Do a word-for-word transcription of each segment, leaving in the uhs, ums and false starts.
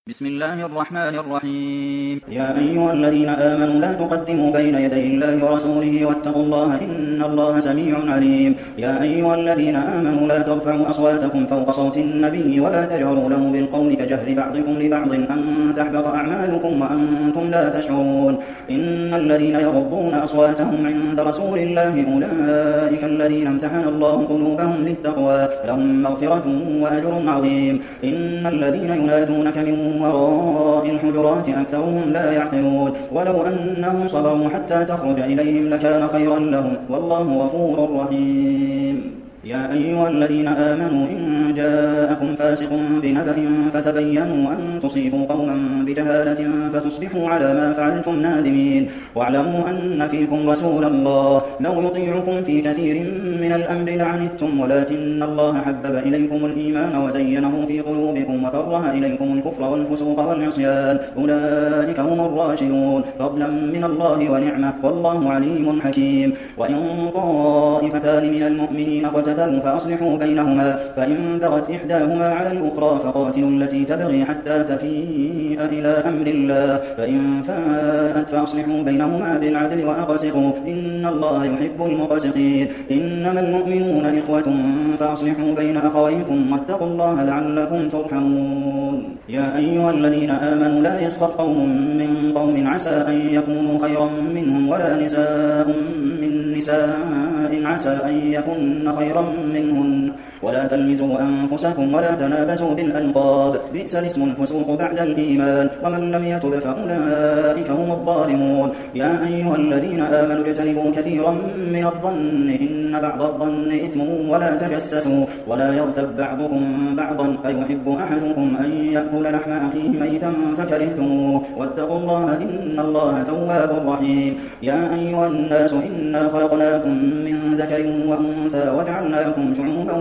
بسم الله الرحمن الرحيم. يا أيها الذين آمنوا لا تقدموا بين يدي الله ورسوله واتقوا الله إن الله سميع عليم. يا أيها الذين آمنوا لا ترفعوا أصواتكم فوق صوت النبي ولا تجهروا له بالقول كجهر بعضكم لبعض أن تحبط أعمالكم وأنتم لا تشعرون. إن الذين يغضون أصواتهم عند رسول الله أولئك الذين امتحن الله قلوبهم للتقوى لهم مغفرة وأجر عظيم. إن الذين ينادونك من وراء الحجرات أكثرهم لا يعقلون. ولو أنهم صبروا حتى تخرج إليهم لكان خيرا لهم والله غفور رحيم. يا أيها الذين آمنوا إن جاءكم فاسق بنبأ فتبينوا أن تصيبوا قوما بجهالة فتصبحوا على ما فعلتم نادمين. واعلموا أن فيكم رسول الله لو يطيعكم في كثير من الأمر لعنتم ولكن الله حبب إليكم الإيمان وزينه في قلوبكم وكره إليكم الكفر والفسوق والعصيان أولئك هم الراشدون فضلا من الله ونعمة والله عليم حكيم. وإن طائفتان من المؤمنين اقتتلوا فأصلحوا بينهما فإن بغت إحداهما على الأخرى فقاتلوا التي تبغي حتى تفيء إلى أمر الله فإن فاءت فأصلحوا بينهما بالعدل وأقسطوا إن الله يحب المقسطين. إنما المؤمنون إخوة فأصلحوا بين أخويكم واتقوا الله لعلكم ترحمون. يا أيها الذين آمنوا لا يسخر قوم من قوم عسى أن يكونوا خيرا منهم ولا نساء من نساء عسى أن يكن خيرا منهن ولا تلمزوا أنفسكم ولا تنابزوا بالألقاب بئس الاسم الفسوق بعد الإيمان ومن لم يتب فأولئك هم الظالمون. يا أيها الذين آمنوا اجتنبوا كثيرا من الظن إن بعض الظن إثم ولا تجسسوا ولا يغتب بعضكم بعضا أيحب أحدكم أن يأكل لحم أخيه ميتا فكرهتموه واتقوا الله إن الله تواب رحيم. يا أيها الناس إنا خلقناكم من ذكر وأنثى وجعلناكم شعوبا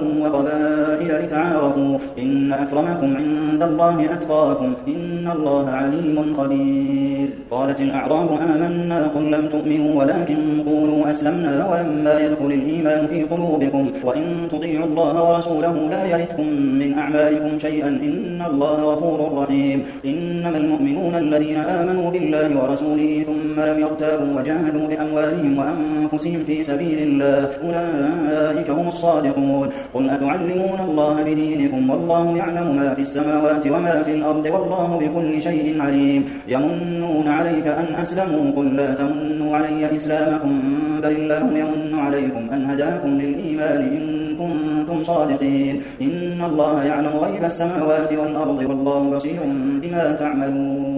وقبائل لتعارفوا إن أكرمكم عند الله أتقاكم إن الله عليم خبير. قالت الأعراب آمنا قل لم تؤمنوا ولكن قولوا أسلمنا ولما يدخل الإيمان في قلوبكم وإن تطيعوا الله ورسوله لا يلتكم من أعمالكم شيئا إن الله غفور رحيم. إنما المؤمنون الذين آمنوا بالله ورسوله ثم لم يرتابوا وجاهدوا بأموالهم وأنفسهم في سبيل الله أولئك هم الصادقون. قل أتعلمون الله بدينكم والله يعلم ما في السماوات وما في الأرض والله بكل شيء عليم. يمنون عليك أن أسلموا قل لا تمنوا علي إسلامكم بل الله يمن عليكم أن هداكم للإيمان إن كنتم صادقين. إن الله يعلم غيب السماوات والأرض والله بصير بما تعملون.